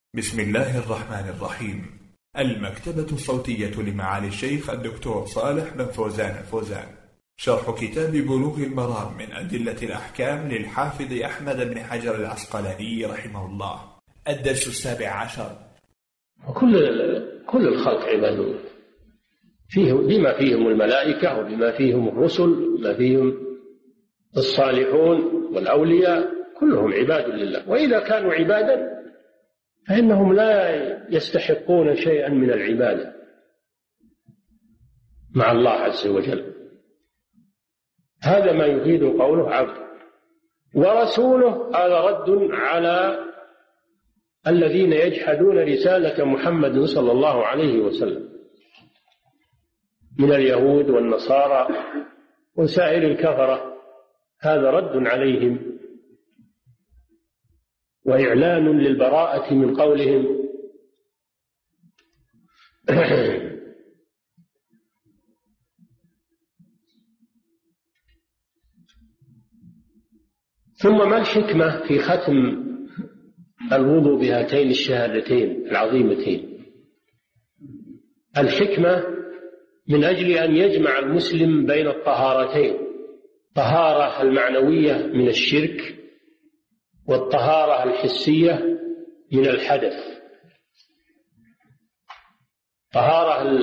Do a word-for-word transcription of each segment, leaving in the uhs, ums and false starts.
بسم الله الرحمن الرحيم. المكتبة الصوتية لمعالي الشيخ الدكتور صالح بن فوزان الفوزان، شرح كتاب بلوغ المرام من أدلة الأحكام للحافظ أحمد بن حجر العسقلاني رحمه الله، الدرس السابع عشر. كل كل الخلق عباد، فيه بما فيهم الملائكة وبما فيهم الرسل وبما فيهم الصالحون والأولياء، كلهم عباد لله. وإذا كانوا عبادا فإنهم لا يستحقون شيئا من العبادة مع الله عز وجل. هذا ما يفيد قوله عبد. ورسوله هذا رد على الذين يجحدون رسالة محمد صلى الله عليه وسلم من اليهود والنصارى وسائر الكفرة، هذا رد عليهم وإعلان للبراءة من قولهم. ثم ما الحكمة في ختم الوضوء بهاتين الشهادتين العظيمتين؟ الحكمة من أجل أن يجمع المسلم بين الطهارتين، الطهارة المعنوية من الشرك والطهارة الحسية من الحدث. الطهارة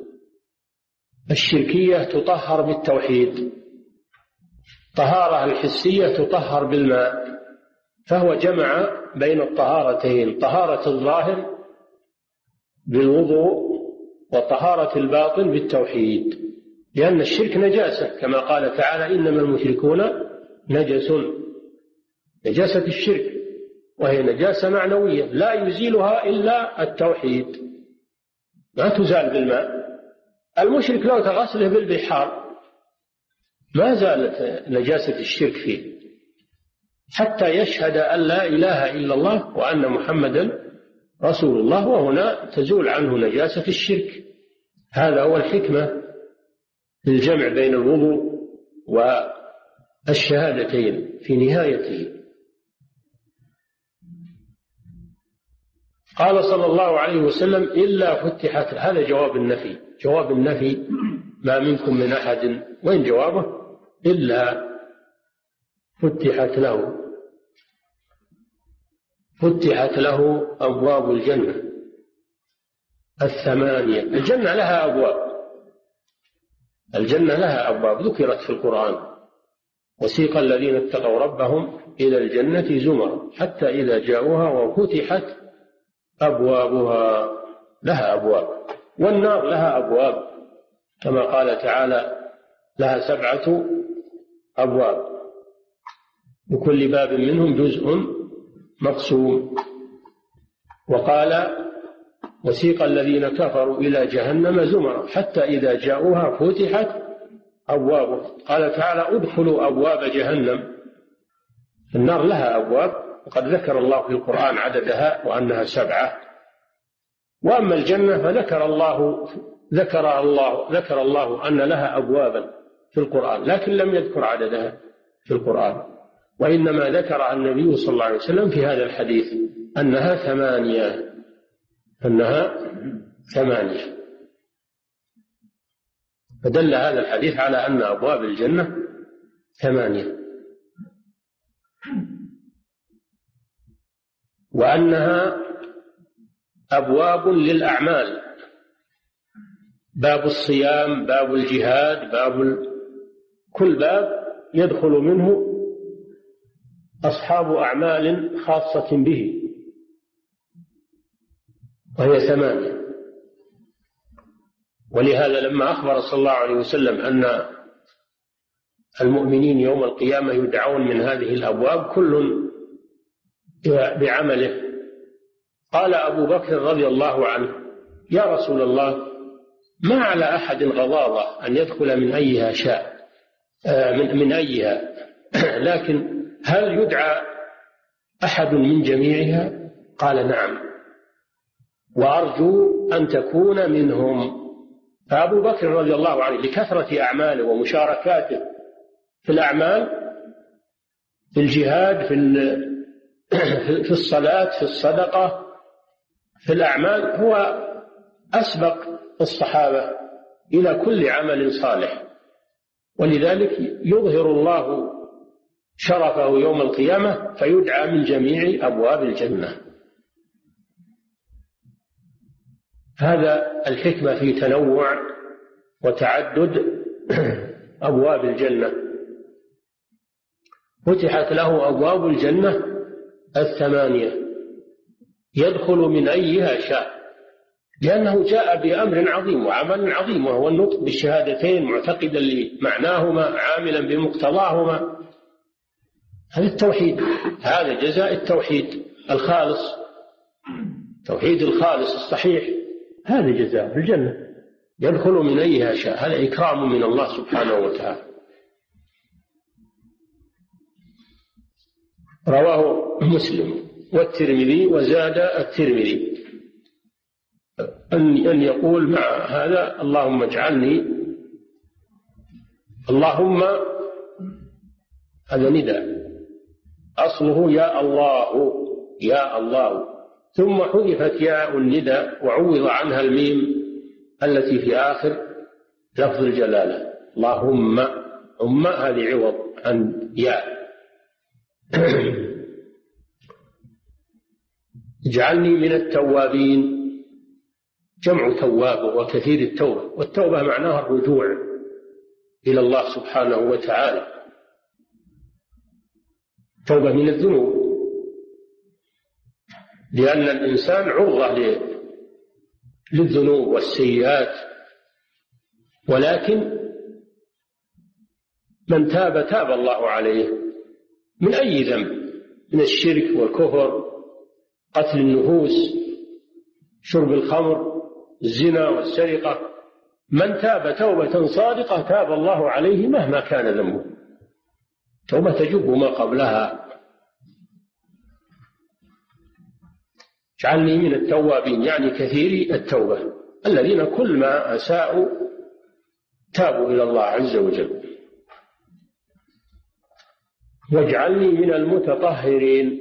الشركية تطهر بالتوحيد، الطهارة الحسية تطهر بالماء، فهو جمع بين الطهارتين، طهارة الظاهر بالوضوء وطهارة الباطن بالتوحيد، لأن الشرك نجاسة كما قال تعالى: إنما المشركون نجس. نجاسة الشرك وهي نجاسة معنوية لا يزيلها إلا التوحيد، ما تزال بالماء. المشرك لو تغسله بالبحار ما زالت نجاسة الشرك فيه حتى يشهد أن لا إله إلا الله وأن محمدا رسول الله، وهنا تزول عنه نجاسة الشرك. هذا هو الحكمة للجمع بين الوضوء والشهادتين في نهايته. قال صلى الله عليه وسلم: إلا فتحت. هذا جواب النفي، جواب النفي: ما منكم من أحد. وين جوابه؟ إلا فتحت له فتحت له أبواب الجنة الثمانية. الجنة لها أبواب، الجنة لها أبواب ذكرت في القرآن: وسيق الذين اتقوا ربهم إلى الجنة زمرا حتى إذا جاءوها وفتحت أبوابها. لها أبواب. والنار لها أبواب كما قال تعالى: لها سبعة أبواب لكل باب منهم جزء مقسوم. وقال: وسيق الذين كفروا إلى جهنم زمرا حتى إذا جاءوها فتحت أبوابها. قال تعالى: ادخلوا أبواب جهنم. النار لها أبواب، وقد ذكر الله في القرآن عددها وأنها سبعة. وأما الجنة فذكر الله ذكر الله ذكر الله أن لها أبوابا في القرآن، لكن لم يذكر عددها في القرآن، وإنما ذكر النبي صلى الله عليه وسلم في هذا الحديث أنها ثمانية أنها ثمانية فدل هذا الحديث على أن أبواب الجنة ثمانية، وأنها أبواب للأعمال: باب الصيام، باب الجهاد، باب ال... كل باب يدخل منه أصحاب أعمال خاصة به، وهي ثمانية. ولهذا لما أخبر صلى الله عليه وسلم أن المؤمنين يوم القيامة يدعون من هذه الأبواب كل بعمله، قال أبو بكر رضي الله عنه: يا رسول الله، ما على أحد غضاضة أن يدخل من أيها شاء من, من أيها لكن هل يدعى أحد من جميعها؟ قال: نعم، وأرجو أن تكون منهم. فأبو بكر رضي الله عنه لكثرة أعماله ومشاركاته في الأعمال، في الجهاد، في في الصلاة، في الصدقة، في الأعمال هو أسبق الصحابة إلى كل عمل صالح، ولذلك يظهر الله شرفه يوم القيامة فيدعى من جميع أبواب الجنة. هذا الحكمة في تنوع وتعدد أبواب الجنة. فتحت له أبواب الجنة الثمانية يدخل من أيها شاء، لأنه جاء بأمر عظيم وعمل عظيم، وهو النطق بالشهادتين معتقدا لمعناهما عاملا بمقتضاهما. هذا التوحيد، هذا جزاء التوحيد الخالص، توحيد الخالص الصحيح، هذا جزاء في الجنة يدخل من أيها شاء. هذا إكرام من الله سبحانه وتعالى. رواه مسلم والترمذي، وزاد الترمذي أن يقول مع هذا اللهم اجعلني، اللهم هذا نداء أصله يا الله يا الله، ثم حذفت ياء النداء وعوض عنها الميم التي في آخر لفظ الجلالة. اللهم أم هذه عوض عن ياء. اجعلني من التوابين، جمع تواب وكثير التوبة، والتوبة معناها الرجوع إلى الله سبحانه وتعالى، توبة من الذنوب، لأن الإنسان عرضة للذنوب والسيئات، ولكن من تاب تاب الله عليه من أي ذنب، من الشرك والكفر، قتل النفوس، شرب الخمر، الزنا والسرقة. من تاب توبة صادقة تاب الله عليه مهما كان ذنبه، توبة تجب ما قبلها. اجعلني من التوابين يعني كثيري التوبة، الذين كل ما أساءوا تابوا إلى الله عز وجل. واجعلني من المتطهرين،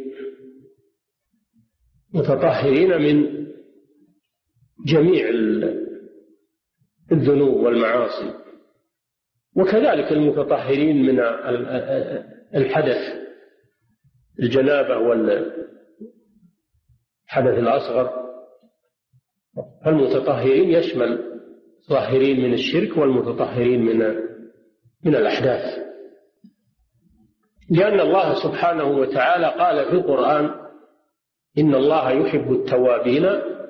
متطهرين من جميع الذنوب والمعاصي، وكذلك المتطهرين من الحدث، الجنابة والحدث الأصغر. فالمتطهرين يشمل طاهرين من الشرك والمتطهرين من من الأحداث، لأن الله سبحانه وتعالى قال في القرآن إن الله يحب التوابين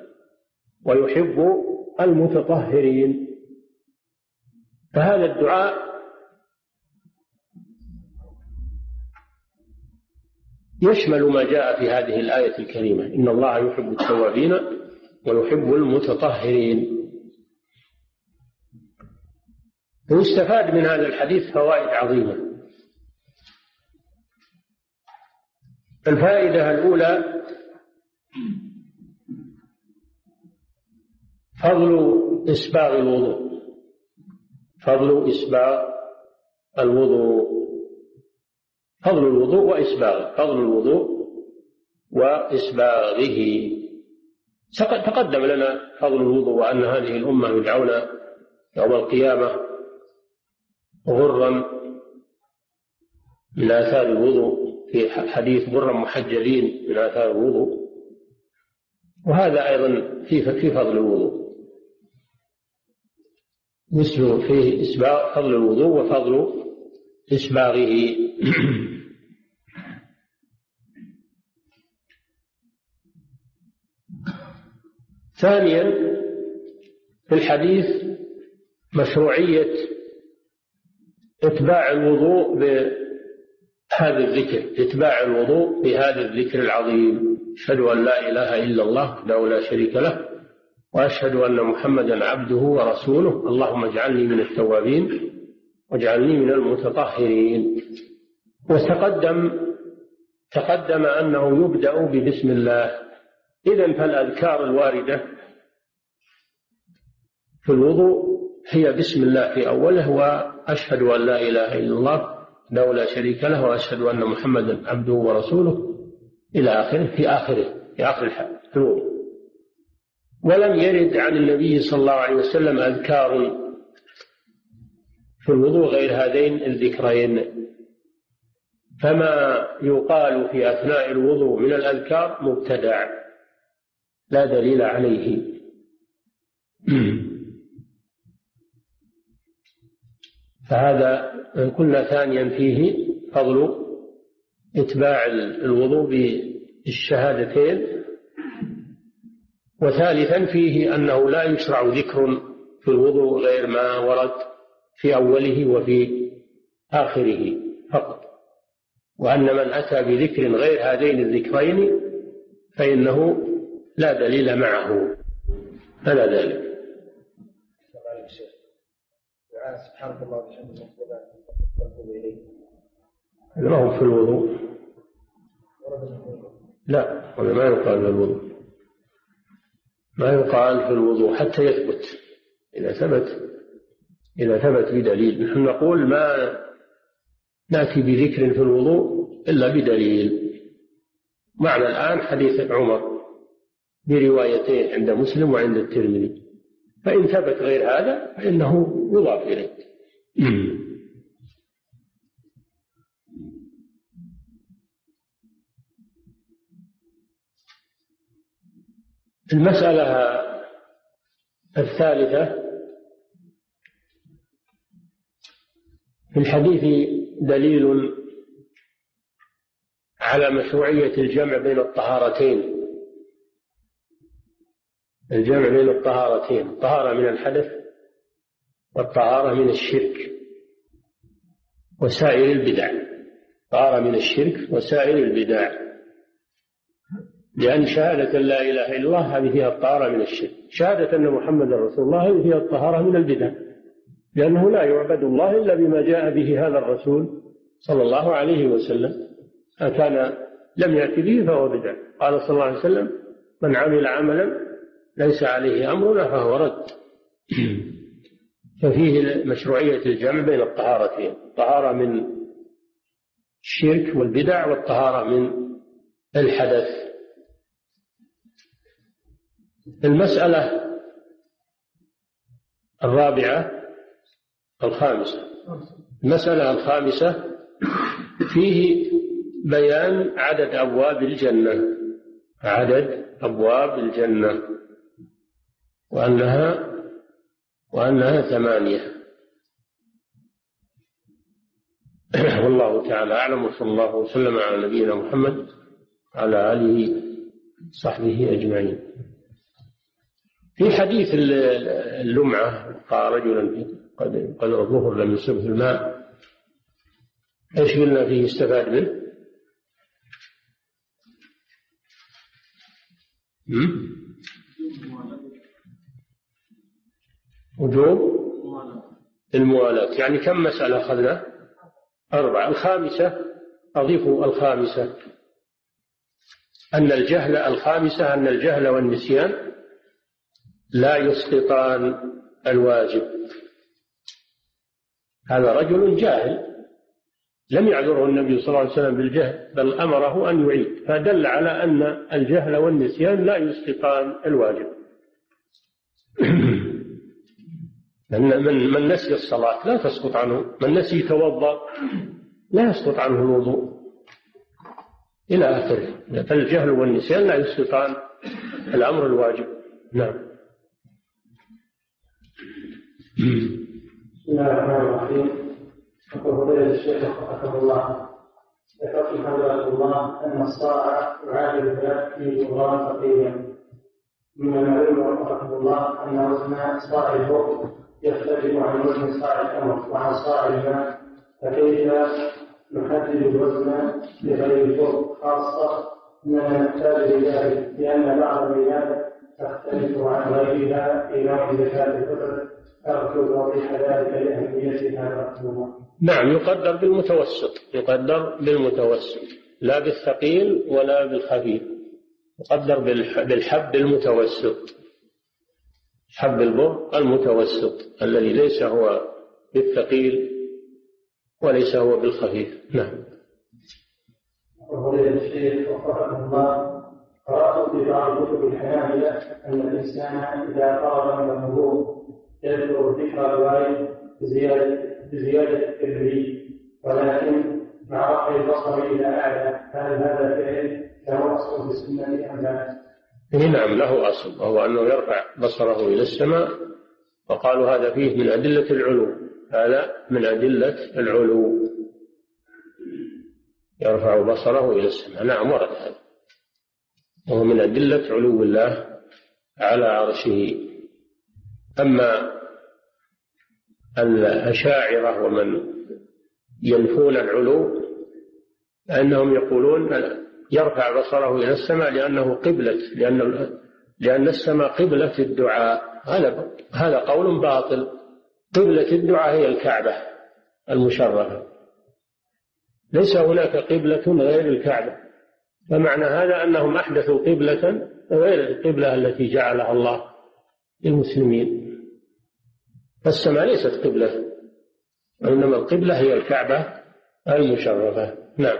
ويحب المتطهرين. فهذا الدعاء يشمل ما جاء في هذه الآية الكريمة، إن الله يحب التوابين ويحب المتطهرين. ويستفاد من هذا الحديث فوائد عظيمة. الفائدة الأولى فضل إسباغ الوضوء، فضل إسباغ الوضوء، فضل الوضوء وإسباغه، فضل الوضوء وإسباغه. تقدم لنا فضل الوضوء وأن هذه الأمة يدعون يوم القيامة غرا من آثار الوضوء، في حديث غرا محجلين من آثار الوضوء، وهذا أيضا في في فضل الوضوء، مثل فيه إسباغ فضل الوضوء وفضل إسباغه. ثانيا في الحديث مشروعية إتباع الوضوء بهذا الذكر، إتباع الوضوء بهذا الذكر العظيم: أشهد أن لا إله إلا الله وحده لا شريك له، وأشهد أن محمدا عبده ورسوله، اللهم اجعلني من التوابين واجعلني من المتطهرين. وتقدم تقدم أنه يبدأ ببسم الله. إذن فالأذكار الواردة في الوضوء هي بسم الله في أوله، وأشهد أن لا إله إلا الله وحده لا شريك له، وأشهد أن محمدا عبده ورسوله إلى آخره، في آخره في آخر الوضوء. ولم يرد عن النبي صلى الله عليه وسلم أذكار في الوضوء غير هذين الذكرين، فما يقال في أثناء الوضوء من الأذكار مبتدع لا دليل عليه. فهذا قلنا ثانيا فيه فضل إتباع الوضوء بالشهادتين، وثالثا فيه أنه لا يشرع ذكر في الوضوء غير ما ورد في أوله وفي آخره فقط، وأن من أتى بذكر غير هذين الذكرين فإنه لا دليل معه. هذا ذلك. سبحانك الله وبحمدك ما هو في الوضوء؟ لا، هذا ما يقال في الوضوء، ما يقال في الوضوء حتى يثبت. إذا ثبت إذا ثبت بدليل، نحن نقول ما نأتي بذكر في الوضوء إلا بدليل. معنى الآن حديث عمر بروايتين عند مسلم وعند الترمذي، فإن ثبت غير هذا فإنه يضاف إليه. المسألة الثالثة: في الحديث دليل على مشروعية الجمع بين الطهارتين، الجمع بين الطهارتين، الطهارة من الحدث والطهارة من الشرك وسائر البدع، طهارة من الشرك وسائر البدع، لأن شهادة لا إله إلا الله هذه فيها الطهارة من الشرك، شهادة أن محمد رسول الله هذه فيها الطهارة من البدع، لأنه لا يعبد الله إلا بما جاء به هذا الرسول صلى الله عليه وسلم، كان لم يأتي به فهو بدع. قال صلى الله عليه وسلم: من عمل عملا ليس عليه أمرنا فهو رد. ففيه مشروعية الجمع بين الطهارتين، الطهارة من الشرك والبدع والطهارة من الحدث. المسألة الرابعة الخامسة المسألة الخامسة فيه بيان عدد أبواب الجنة، عدد أبواب الجنة، وأنها وأنها ثمانية. والله تعالى أعلم، وصلى الله وسلم على نبينا محمد وعلى آله وصحبه أجمعين. في حديث اللمعة قال رجلا قد قد الظهر لم يصبه الماء، ايش قلنا فيه استفاد منه؟ وجوب الموالاة. يعني كم مسألة أخذنا؟ أربعة. الخامسة أضيف الخامسة أن الجهل الخامسة أن الجهل والنسيان لا يسقطان الواجب. هذا رجل جاهل لم يعذره النبي صلى الله عليه وسلم بالجهل، بل أمره أن يعيد، فدل على أن الجهل والنسيان لا يسقطان الواجب. من من نسي الصلاة لا تسقط عنه، من نسي يتوضأ لا يسقط عنه الوضوء إلى آخره. فالجهل والنسيان لا يسقطان الأمر الواجب. نعم. بسم الله الرحمن الرحيم. يقول فضيلة الشيخ وفقه الله: ذكرت حضرة الله أن الصاع يعادل ثلاثين غرام تقريبا، من المعلوم وفقه الله أن وزن صاع البر يختلف عن وزن صاع التمر وعن صاع الماء، فكيف نحدد الوزن لغير البر، خاصة أننا نحتاج لذلك لأن بعض البلاد تختلف عن غيرها في نوع زكاة الفطر؟ أرجو توضيح ذلك لأهمية هذا الموضوع. نعم، يقدر بالمتوسط، يقدر بالمتوسط لا بالثقيل ولا بالخفيف، يقدر بالحب المتوسط، حب البر المتوسط الذي ليس هو بالثقيل وليس هو بالخفيف. نعم. فضيلة الشيخ وفقه الله: قرأت في بعض كتب الحنابلة أن الإنسان إذا فرغ من الوضوء يذكر ذكر الوالد بزيادة بزيادة التدريج، ولكن مع رفع البصر إلى أعلى، هل هذا فعل له أصل في السنة أم لا؟ نعم له أصل، وهو أنه يرفع بصره إلى السماء، وقالوا هذا فيه من أدلة العلو، هذا من أدلة العلو، يرفع بصره إلى السماء. نعم ورد هذا، وهو من أدلة علو الله على عرشه. أما الأشاعرة ومن ينفون العلو فإنهم يقولون يرفع بصره إلى السماء لأنه قبلة، لأن لأن السماء قبلة الدعاء. هذا هذا قول باطل. قبلة الدعاء هي الكعبة المشرفة، ليس هناك قبلة غير الكعبة. فمعنى هذا أنهم أحدثوا قبلة غير القبلة التي جعلها الله للمسلمين. فالسماء ليست قبلة، وإنما القبلة هي الكعبة المشرفة. نعم.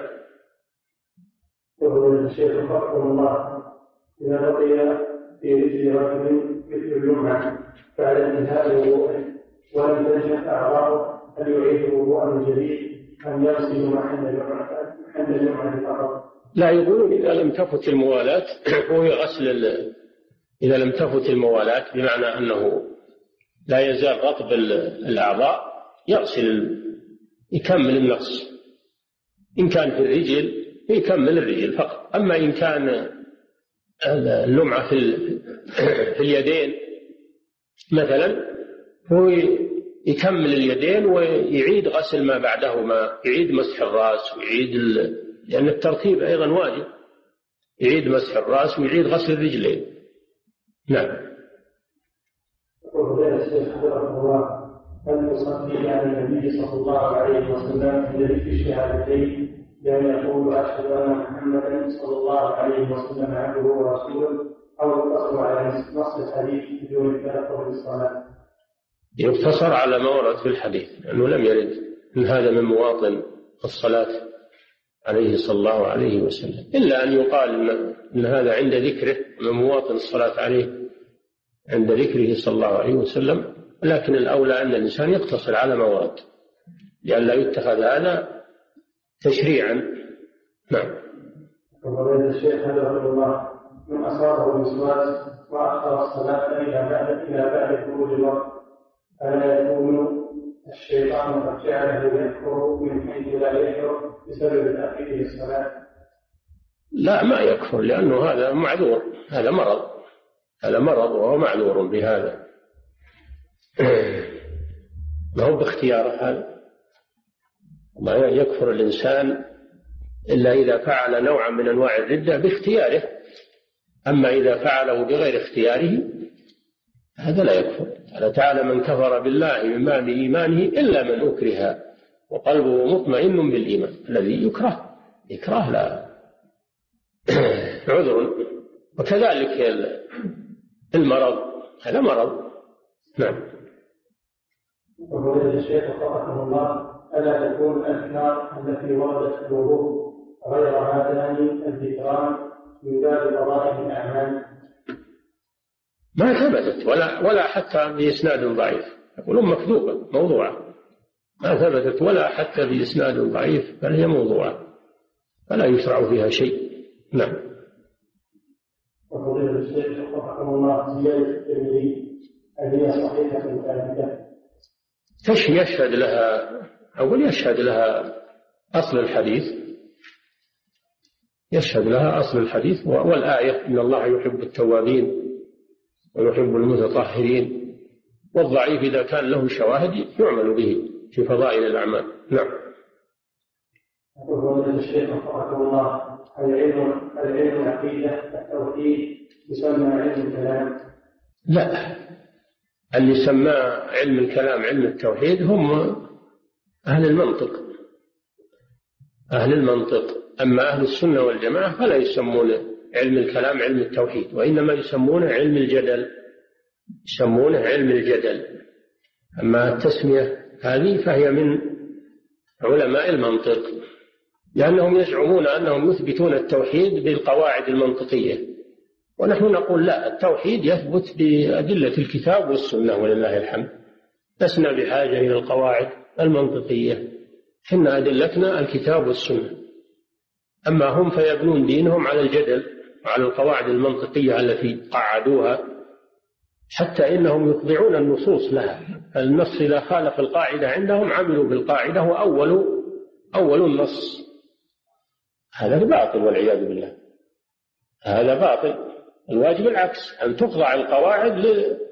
يقول الشيخ رحمه الله: إذا بقي في رجل رجل مثل الجمعة بعد انتهاء وضوءه ولم تنشف أعضاؤه، هل يعيد وضوءا من جديد أم يغسل محل الجمعة محل الجمعة فقط؟ لا، يقولون إذا لم تفت الموالاة هو يغسل، إذا لم تفت الموالاة بمعنى أنه لا يزال رطب الأعضاء يغسل، يكمل النقص. إن كان في الرجل يكمل الرجل فقط. أما إن كان اللمعة في في اليدين مثلا هو يكمل اليدين ويعيد غسل ما بعدهما، يعيد مسح الرأس ويعيد ال... لأن الترتيب أيضا واجب، يعيد مسح الرأس ويعيد غسل الرجلين. نعم. وقال الشيخ حفظه الله: هل تصلي على النبي صلى الله عليه وسلم الذي في شهادتين بأن يقول أشهد أن محمدا صلى الله عليه وسلم عبده ورسوله، أو يقتصر على نص الحديث بدون التلفظ بالصلاة؟ يقتصر على ما ورد في الحديث، لأنه لم يرد من هذا من مواطن الصلاة عليه صلى الله عليه وسلم، إلا أن يقال إن هذا عند ذكره، من مواطن الصلاة عليه عند ذكره صلى الله عليه وسلم. لكن الأولى أن الإنسان يقتصر على ما ورد لأن لا يتخذ هذا تشريعا. نعم. وقال الشيخ حفظه الله: من أصابه الوسواس وأخر الصلاة إلى بعد إلى بعد خروج الوقت، ألا يكون الشيطان قد جعله يكفر من حيث لا يشعر بسبب تأخيره الصلاة؟ لا، ما يكفر، لأنه هذا معذور، هذا مرض، هذا مرض وهو معذور بهذا. ما هو باختياره هذا. ما يكفر الإنسان إلا إذا فعل نوعا من أنواع الردة باختياره، أما إذا فعله بغير اختياره هذا لا يكفر. قال تعالى: من كفر بالله من بعد إيمانه إلا من أكره وقلبه مطمئن بالإيمان. الذي يكره إكراه لا عذر. وكذلك المرض، هذا مرض. نعم. وقال الشيخ رحمه الله: ألا تكون الأذكار التي وردت في الوضوء غير هذان الذكران من باب فضائل الأعمال؟ ما ثبتت ولا ولا حتى بإسناد ضعيف، يقولون مكذوبة موضوعة، ما ثبتت ولا حتى بإسناد ضعيف، بل هي موضوعة فلا يشرع فيها شيء. نعم. وقال الشيخ رحمه الله: زيادة الترمذي هل هي صحيحة ثابتة؟ يشهد لها، أقول يشهد لها أصل الحديث، يشهد لها أصل الحديث والآية: إن الله يحب التوابين ويحب المتطهرين. والضعيف إذا كان له شواهد يعمل به في فضائل الأعمال. نعم. وقال الشيخ رحمه الله: العلم العلم العقيدة التوحيد يسمى علم الكلام؟ لا، اللي سماه علم الكلام علم التوحيد هم أهل المنطق، أهل المنطق. أما أهل السنة والجماعة فلا يسمون علم الكلام علم التوحيد، وإنما يسمونه علم الجدل، يسمونه علم الجدل. أما التسمية هذه فهي من علماء المنطق، لأنهم يزعمون أنهم يثبتون التوحيد بالقواعد المنطقية، ونحن نقول لا، التوحيد يثبت بأدلة الكتاب والسنة ولله الحمد، لسنا بحاجة إلى القواعد المنطقية، إن أدلتنا الكتاب والسنة. أما هم فيبنون دينهم على الجدل وعلى القواعد المنطقية التي قعدوها، حتى إنهم يخضعون النصوص لها. النص إذا خالف القاعدة عندهم عملوا بالقاعدة وأول أول النص. هذا باطل والعياذ بالله، هذا باطل. الواجب العكس، أن تخضع القواعد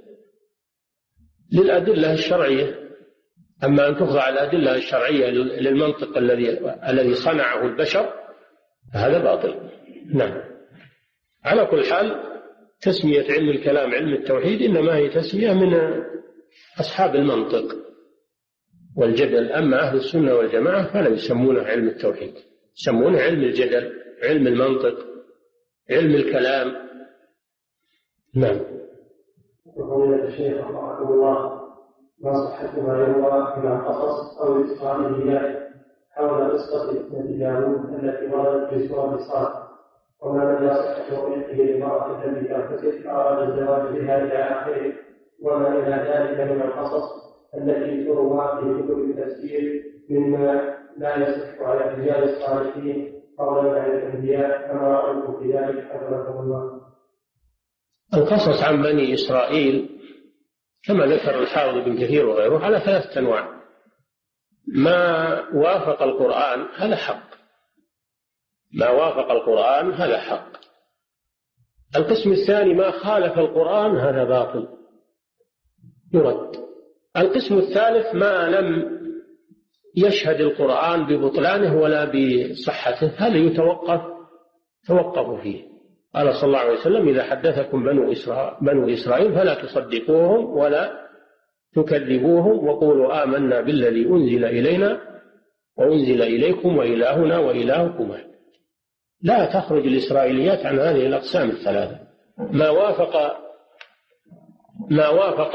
للأدلة الشرعية. أما أن تخضع الأدلة الشرعية للمنطق الذي الذي صنعه البشر هذا باطل. نعم. على كل حال تسمية علم الكلام علم التوحيد إنما هي تسمية من أصحاب المنطق والجدل. أما أهل السنة والجماعة فلا يسمونه علم التوحيد، يسمونه علم الجدل، علم المنطق، علم الكلام. نعم. يقول الشيخ رحمه الله: ما صحة ما يروى من القصص أو الإسرائيليات حول قصة ابنة داوود التي وردت في سورة صاد، وما مدى صحة رؤيته للمرأة التي تغتسل أراد الزواج بها إلى آخره، وما إلى ذلك من القصص التي تروى في كتب التفسير مما لا يصح على الرجال الصالحين قولا عن الأنبياء، كما رأيتم في ذلك حفظكم الله. القصص عن بني إسرائيل كما ذكر الحافظ بن كثير وغيره على ثلاثة أنواع: ما وافق القرآن هذا حق، ما وافق القرآن هذا حق. القسم الثاني ما خالف القرآن هذا باطل يرد. القسم الثالث ما لم يشهد القرآن ببطلانه ولا بصحته هذا يتوقف توقف فيه. قال صلى الله عليه وسلم: إذا حدثكم بنو إسرائيل, بنو إسرائيل فلا تصدقوهم ولا تكذبوهم وقولوا آمنا بالذي أنزل إلينا وأنزل إليكم وإلهنا وإلهكم واحد. لا تخرج الإسرائيليات عن هذه الأقسام الثلاثة. ما وافق ما وافق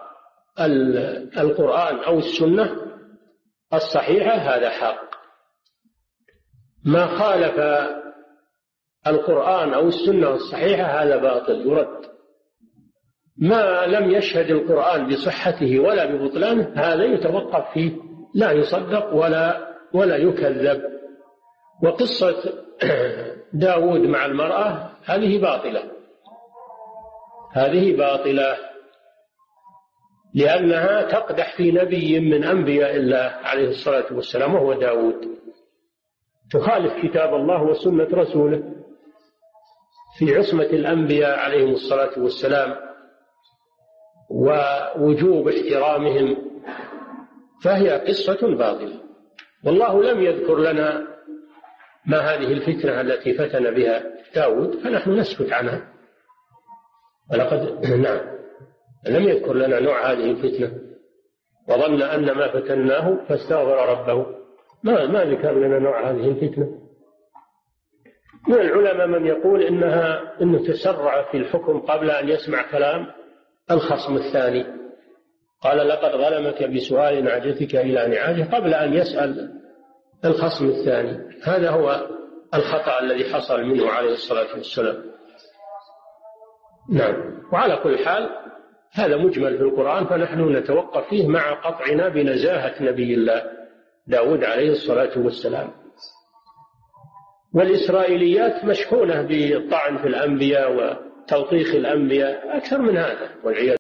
القرآن أو السنة الصحيحة هذا حق، ما خالف القرآن أو السنة الصحيحة هذا باطل يرد. ما لم يشهد القرآن بصحته ولا ببطلانه هذا يتوقف فيه، لا يصدق ولا ولا يكذب. وقصة داود مع المرأة هذه باطلة، هذه باطلة لأنها تقدح في نبي من أنبياء الله عليه الصلاة والسلام وهو داود، تخالف كتاب الله وسنة رسوله في عصمة الأنبياء عليهم الصلاة والسلام ووجوب احترامهم، فهي قصة باطلة. والله لم يذكر لنا ما هذه الفتنة التي فتن بها داود فنحن نسكت عنها. ولقد نعم لم يذكر لنا نوع هذه الفتنة، وظن أن ما فتناه فاستغفر ربه، ما ما ذكر لنا نوع هذه الفتنة. من العلماء من يقول إنها إنه تسرع في الحكم قبل أن يسمع كلام الخصم الثاني، قال: لقد ظلمك بسؤال نعجتك إلى نعاجه، قبل أن يسأل الخصم الثاني. هذا هو الخطأ الذي حصل منه عليه الصلاة والسلام. نعم. وعلى كل حال هذا مجمل في القرآن، فنحن نتوقف فيه مع قطعنا بنزاهة نبي الله داود عليه الصلاة والسلام. والإسرائيليات مشحونة بالطعن في الأنبياء وتوطيخ الأنبياء أكثر من هذا والعياذ